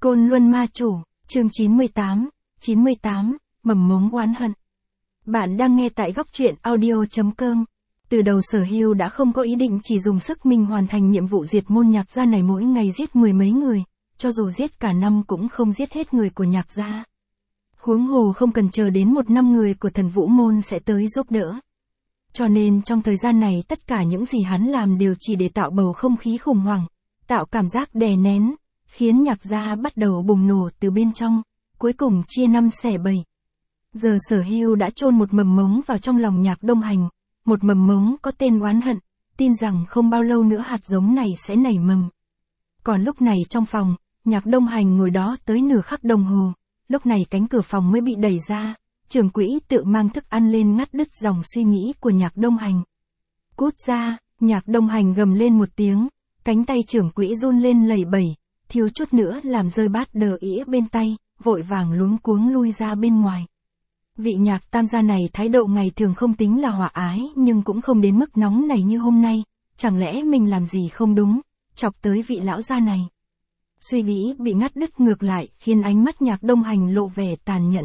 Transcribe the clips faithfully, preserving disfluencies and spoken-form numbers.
Côn Luân Ma Chủ, chương chín mươi tám, chín mươi tám, mầm mống oán hận. Bạn đang nghe tại góc truyện audio.com. Từ đầu Sở Hưu đã không có ý định chỉ dùng sức mình hoàn thành nhiệm vụ diệt môn Nhạc gia này mỗi ngày giết mười mấy người, cho dù giết cả năm cũng không giết hết người của Nhạc gia. Huống hồ không cần chờ đến một năm người của Thần Vũ môn sẽ tới giúp đỡ. Cho nên trong thời gian này tất cả những gì hắn làm đều chỉ để tạo bầu không khí khủng hoảng, tạo cảm giác đè nén, khiến Nhạc gia bắt đầu bùng nổ từ bên trong, cuối cùng chia năm xẻ bảy. Giờ Sở Hưu đã chôn một mầm mống vào trong lòng Nhạc Đông Hành, một mầm mống có tên oán hận, tin rằng không bao lâu nữa hạt giống này sẽ nảy mầm. Còn lúc này trong phòng, Nhạc Đông Hành ngồi đó tới nửa khắc đồng hồ, lúc này cánh cửa phòng mới bị đẩy ra, trưởng quỹ tự mang thức ăn lên ngắt đứt dòng suy nghĩ của Nhạc Đông Hành. Cút ra, Nhạc Đông Hành gầm lên một tiếng, cánh tay trưởng quỹ run lên lẩy bẩy, thiếu chút nữa làm rơi bát đờ ĩa bên tay, vội vàng luống cuống lui ra bên ngoài. Vị Nhạc tam gia này thái độ ngày thường không tính là hòa ái nhưng cũng không đến mức nóng nảy như hôm nay, chẳng lẽ mình làm gì không đúng, chọc tới vị lão gia này. Suy nghĩ bị ngắt đứt ngược lại khiến ánh mắt Nhạc Đông Hành lộ vẻ tàn nhẫn.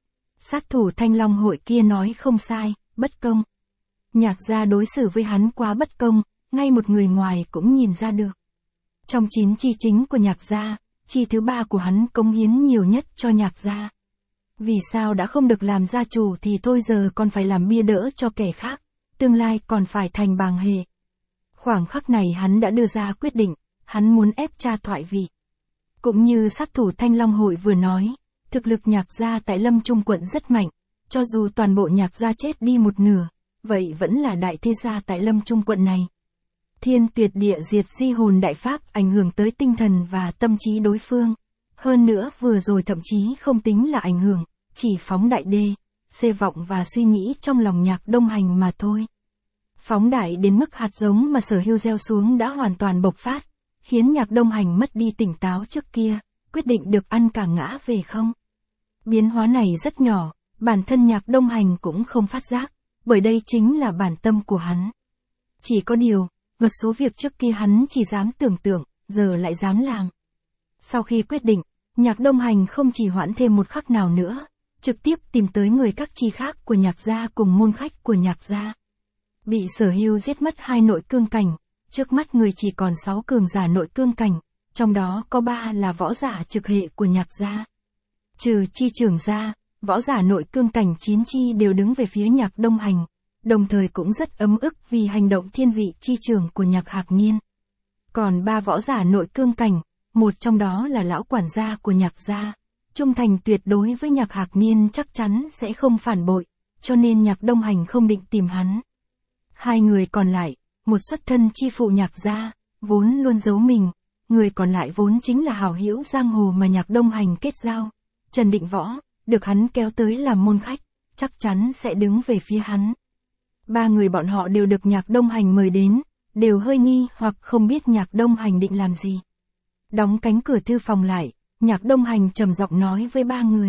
Sát thủ Thanh Long hội kia nói không sai, bất công. Nhạc gia đối xử với hắn quá bất công, ngay một người ngoài cũng nhìn ra được. Trong chín chi chính của Nhạc gia, chi thứ ba của hắn cống hiến nhiều nhất cho Nhạc gia. Vì sao đã không được làm gia chủ thì thôi giờ còn phải làm bia đỡ cho kẻ khác, tương lai còn phải thành bàng hề. Khoảng khắc này hắn đã đưa ra quyết định, hắn muốn ép cha thoại vị. Cũng như sát thủ Thanh Long hội vừa nói, thực lực Nhạc gia tại Lâm Trung quận rất mạnh, cho dù toàn bộ Nhạc gia chết đi một nửa, vậy vẫn là đại thế gia tại Lâm Trung quận này. Thiên tuyệt địa diệt di hồn đại pháp ảnh hưởng tới tinh thần và tâm trí đối phương. Hơn nữa vừa rồi thậm chí không tính là ảnh hưởng, chỉ phóng đại đê, xê vọng và suy nghĩ trong lòng Nhạc Đông Hành mà thôi. Phóng đại đến mức hạt giống mà Sở Hưu gieo xuống đã hoàn toàn bộc phát, khiến Nhạc Đông Hành mất đi tỉnh táo trước kia, quyết định được ăn cả ngã về không. Biến hóa này rất nhỏ, bản thân Nhạc Đông Hành cũng không phát giác, bởi đây chính là bản tâm của hắn. Chỉ có điều, một số việc trước kia hắn chỉ dám tưởng tượng, giờ lại dám làm. Sau khi quyết định, Nhạc Đông Hành không chỉ hoãn thêm một khắc nào nữa, trực tiếp tìm tới người các chi khác của Nhạc gia cùng môn khách của Nhạc gia. Bị Sở Hưu giết mất hai nội cương cảnh, trước mắt người chỉ còn sáu cường giả nội cương cảnh, trong đó có ba là võ giả trực hệ của Nhạc gia. Trừ chi trưởng gia, võ giả nội cương cảnh chín chi đều đứng về phía Nhạc Đông Hành, đồng thời cũng rất ấm ức vì hành động thiên vị chi trưởng của Nhạc Hạc Niên. Còn ba võ giả nội cương cảnh, một trong đó là lão quản gia của Nhạc gia, trung thành tuyệt đối với Nhạc Hạc Niên chắc chắn sẽ không phản bội, cho nên Nhạc Đông Hành không định tìm hắn. Hai người còn lại, một xuất thân chi phụ Nhạc gia, vốn luôn giấu mình, người còn lại vốn chính là hảo hữu giang hồ mà Nhạc Đông Hành kết giao, Trần Định Võ, được hắn kéo tới làm môn khách, chắc chắn sẽ đứng về phía hắn. Ba người bọn họ đều được Nhạc Đông Hành mời đến, đều hơi nghi hoặc không biết Nhạc Đông Hành định làm gì. Đóng cánh cửa thư phòng lại, Nhạc Đông Hành trầm giọng nói với ba người.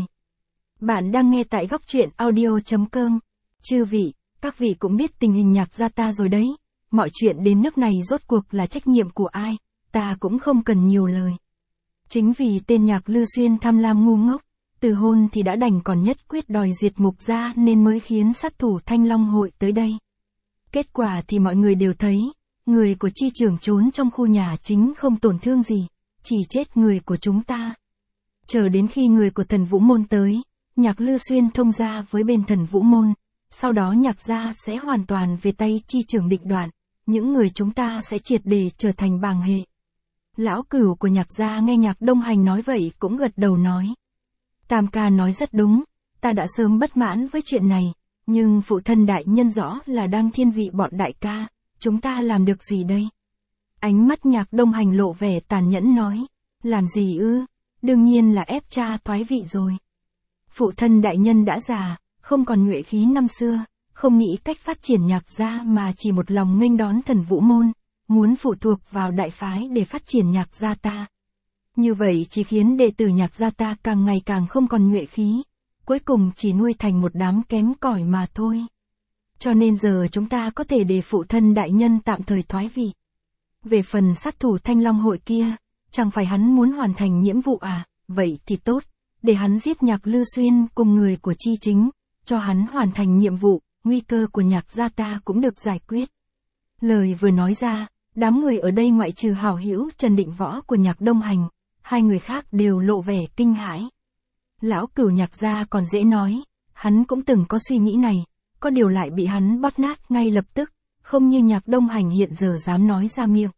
Bạn đang nghe tại góc truyện audio.com. Chư vị, các vị cũng biết tình hình Nhạc gia ta rồi đấy. Mọi chuyện đến nước này rốt cuộc là trách nhiệm của ai, ta cũng không cần nhiều lời. Chính vì tên Nhạc Lư Xuyên tham lam ngu ngốc, từ hôn thì đã đành còn nhất quyết đòi diệt mục gia nên mới khiến sát thủ Thanh Long hội tới đây. Kết quả thì mọi người đều thấy, người của chi trưởng trốn trong khu nhà chính không tổn thương gì, chỉ chết người của chúng ta. Chờ đến khi người của Thần Vũ môn tới, Nhạc Lư Xuyên thông gia với bên Thần Vũ môn, sau đó Nhạc gia sẽ hoàn toàn về tay chi trưởng Định Đoạn, những người chúng ta sẽ triệt để trở thành bàng hệ. Lão cửu của Nhạc gia nghe Nhạc Đông Hành nói vậy cũng gật đầu nói. Tam ca nói rất đúng, ta đã sớm bất mãn với chuyện này, nhưng phụ thân đại nhân rõ là đang thiên vị bọn đại ca, chúng ta làm được gì đây? Ánh mắt Nhạc Đông Hành lộ vẻ tàn nhẫn nói, làm gì ư, đương nhiên là ép cha thoái vị rồi. Phụ thân đại nhân đã già, không còn nhuệ khí năm xưa, không nghĩ cách phát triển Nhạc gia mà chỉ một lòng nghênh đón Thần Vũ môn, muốn phụ thuộc vào đại phái để phát triển Nhạc gia ta. Như vậy chỉ khiến đệ tử Nhạc gia ta càng ngày càng không còn nhuệ khí, cuối cùng chỉ nuôi thành một đám kém cỏi mà thôi. Cho nên giờ chúng ta có thể để phụ thân đại nhân tạm thời thoái vị. Về phần sát thủ Thanh Long hội kia, chẳng phải hắn muốn hoàn thành nhiệm vụ à, vậy thì tốt, để hắn giết Nhạc Lư Xuyên cùng người của Chi Chính, cho hắn hoàn thành nhiệm vụ, nguy cơ của Nhạc gia ta cũng được giải quyết. Lời vừa nói ra, đám người ở đây ngoại trừ hảo hữu Trần Định Võ của Nhạc Đông Hành, hai người khác đều lộ vẻ kinh hãi. Lão Cửu Nhạc gia còn dễ nói, hắn cũng từng có suy nghĩ này, có điều lại bị hắn bóp nát ngay lập tức, không như Nhạc Đông Hành hiện giờ dám nói ra miệng.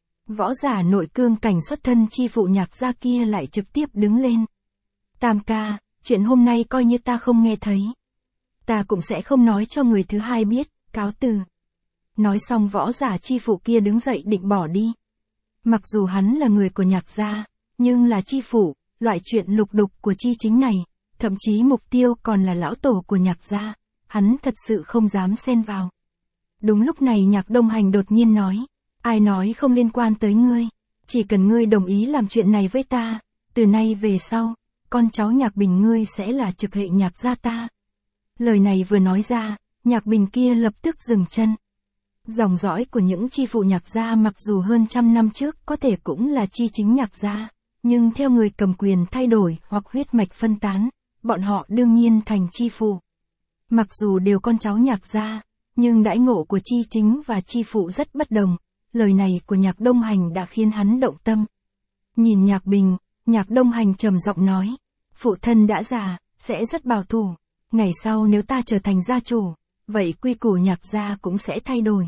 Võ giả nội cương cảnh xuất thân chi phụ Nhạc gia kia lại trực tiếp đứng lên. Tam ca, chuyện hôm nay coi như ta không nghe thấy. Ta cũng sẽ không nói cho người thứ hai biết, cáo từ. Nói xong võ giả chi phụ kia đứng dậy định bỏ đi. Mặc dù hắn là người của Nhạc gia, nhưng là chi phụ, loại chuyện lục đục của Chi Chính này, thậm chí mục tiêu còn là lão tổ của Nhạc gia, hắn thật sự không dám xen vào. Đúng lúc này Nhạc Đông Hành đột nhiên nói, ai nói không liên quan tới ngươi, chỉ cần ngươi đồng ý làm chuyện này với ta, từ nay về sau, con cháu Nhạc Bình ngươi sẽ là trực hệ Nhạc gia ta. Lời này vừa nói ra, Nhạc Bình kia lập tức dừng chân. Dòng dõi của những chi phụ Nhạc gia mặc dù hơn trăm năm trước có thể cũng là Chi Chính Nhạc gia, nhưng theo người cầm quyền thay đổi hoặc huyết mạch phân tán, bọn họ đương nhiên thành chi phụ. Mặc dù đều con cháu Nhạc gia, nhưng đãi ngộ của Chi Chính và chi phụ rất bất đồng, lời này của Nhạc Đông Hành đã khiến hắn động tâm. Nhìn Nhạc Bình, Nhạc Đông Hành trầm giọng nói, phụ thân đã già, sẽ rất bảo thủ, ngày sau nếu ta trở thành gia chủ, vậy quy củ Nhạc gia cũng sẽ thay đổi.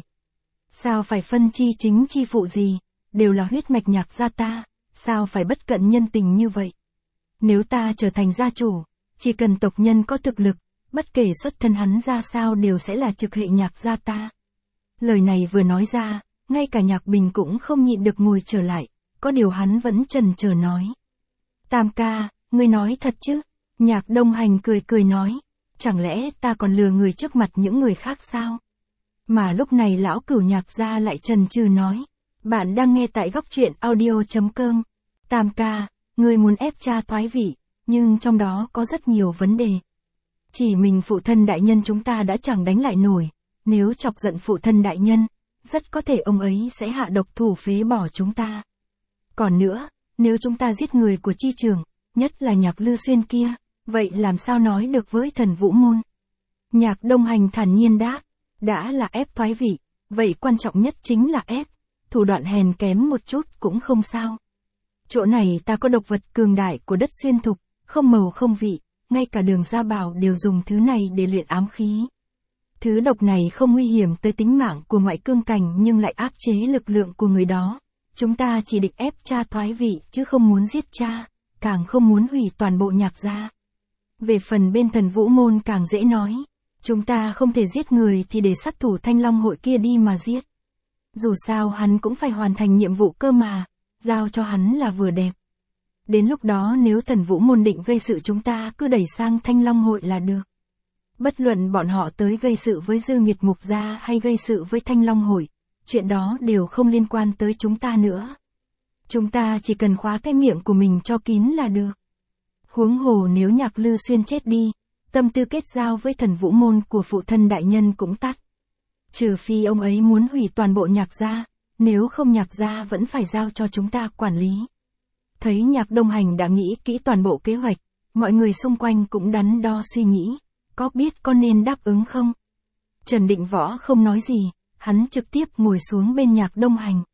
Sao phải phân Chi Chính chi phụ gì, đều là huyết mạch Nhạc gia ta, sao phải bất cận nhân tình như vậy? Nếu ta trở thành gia chủ, chỉ cần tộc nhân có thực lực, bất kể xuất thân hắn ra sao đều sẽ là trực hệ Nhạc gia ta. Lời này vừa nói ra, ngay cả Nhạc Bình cũng không nhịn được ngồi trở lại, có điều hắn vẫn chần chờ nói. Tam ca, ngươi nói thật chứ? Nhạc Đông Hành cười cười nói, chẳng lẽ ta còn lừa người trước mặt những người khác sao? Mà lúc này lão Cửu Nhạc gia lại chần chừ nói, bạn đang nghe tại góc truyện audio chấm com. Tam ca, ngươi muốn ép cha thoái vị, nhưng trong đó có rất nhiều vấn đề. Chỉ mình phụ thân đại nhân chúng ta đã chẳng đánh lại nổi, nếu chọc giận phụ thân đại nhân, rất có thể ông ấy sẽ hạ độc thủ phế bỏ chúng ta. Còn nữa, nếu chúng ta giết người của Chi Trường, nhất là Nhạc Lư Xuyên kia, vậy làm sao nói được với Thần Vũ Môn? Nhạc Đông Hành thản nhiên đáp, đã là ép thoái vị, vậy quan trọng nhất chính là ép, thủ đoạn hèn kém một chút cũng không sao. Chỗ này ta có độc vật cường đại của đất xuyên thục, không màu không vị, ngay cả Đường Gia Bảo đều dùng thứ này để luyện ám khí. Thứ độc này không nguy hiểm tới tính mạng của ngoại cương cảnh nhưng lại áp chế lực lượng của người đó. Chúng ta chỉ định ép cha thoái vị chứ không muốn giết cha, càng không muốn hủy toàn bộ Nhạc gia. Về phần bên Thần Vũ Môn càng dễ nói, chúng ta không thể giết người thì để sát thủ Thanh Long hội kia đi mà giết. Dù sao hắn cũng phải hoàn thành nhiệm vụ cơ mà, giao cho hắn là vừa đẹp. Đến lúc đó nếu Thần Vũ Môn định gây sự chúng ta cứ đẩy sang Thanh Long hội là được. Bất luận bọn họ tới gây sự với Dư Nghiệt Mục gia hay gây sự với Thanh Long hội, chuyện đó đều không liên quan tới chúng ta nữa. Chúng ta chỉ cần khóa cái miệng của mình cho kín là được. Huống hồ nếu Nhạc Lư Xuyên chết đi, tâm tư kết giao với Thần Vũ Môn của phụ thân đại nhân cũng tắt. Trừ phi ông ấy muốn hủy toàn bộ Nhạc gia, nếu không Nhạc gia vẫn phải giao cho chúng ta quản lý. Thấy Nhạc Đông Hành đã nghĩ kỹ toàn bộ kế hoạch, mọi người xung quanh cũng đắn đo suy nghĩ, có biết có nên đáp ứng không? Trần Định Võ không nói gì, hắn trực tiếp ngồi xuống bên Nhạc Đông Hành.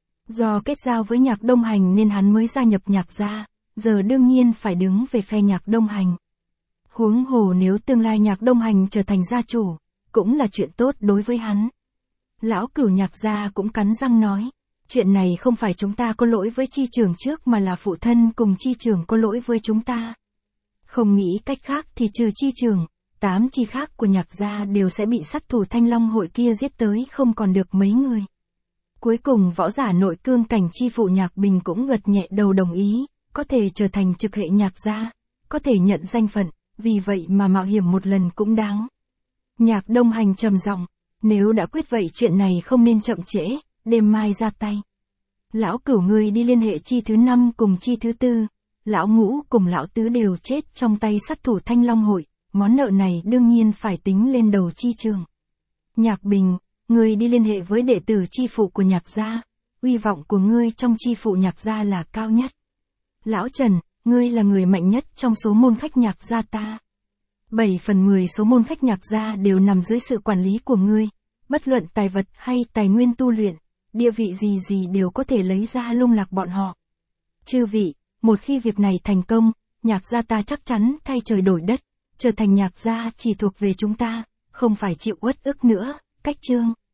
Do kết giao với Nhạc Đông Hành nên hắn mới gia nhập Nhạc gia, giờ đương nhiên phải đứng về phe Nhạc Đông Hành. Huống hồ nếu tương lai Nhạc Đông Hành trở thành gia chủ, cũng là chuyện tốt đối với hắn. Lão Cửu Nhạc gia cũng cắn răng nói, chuyện này không phải chúng ta có lỗi với Chi Trường trước mà là phụ thân cùng Chi Trường có lỗi với chúng ta. Không nghĩ cách khác thì trừ Chi Trường, tám chi khác của Nhạc gia đều sẽ bị sát thủ Thanh Long hội kia giết tới không còn được mấy người. Cuối cùng võ giả nội cương cảnh chi phụ Nhạc Bình cũng gật nhẹ đầu đồng ý, có thể trở thành trực hệ Nhạc gia, có thể nhận danh phận, vì vậy mà mạo hiểm một lần cũng đáng. Nhạc Đông Hành trầm giọng, nếu đã quyết vậy chuyện này không nên chậm trễ, đêm mai ra tay. Lão Cửu ngươi đi liên hệ chi thứ năm cùng chi thứ tư, lão Ngũ cùng lão Tứ đều chết trong tay sát thủ Thanh Long hội, món nợ này đương nhiên phải tính lên đầu Chi Trường. Nhạc Bình, ngươi đi liên hệ với đệ tử chi phụ của Nhạc gia, uy vọng của ngươi trong chi phụ Nhạc gia là cao nhất. Lão Trần, Ngươi là người mạnh nhất trong số môn khách nhạc gia ta. bảy phần mười số môn khách nhạc gia đều nằm dưới sự quản lý của ngươi. Bất luận tài vật hay tài nguyên tu luyện, địa vị gì gì đều có thể lấy ra lung lạc bọn họ. Chư vị, một khi việc này thành công, nhạc gia ta chắc chắn thay trời đổi đất, trở thành nhạc gia chỉ thuộc về chúng ta, không phải chịu uất ức nữa. Cách chương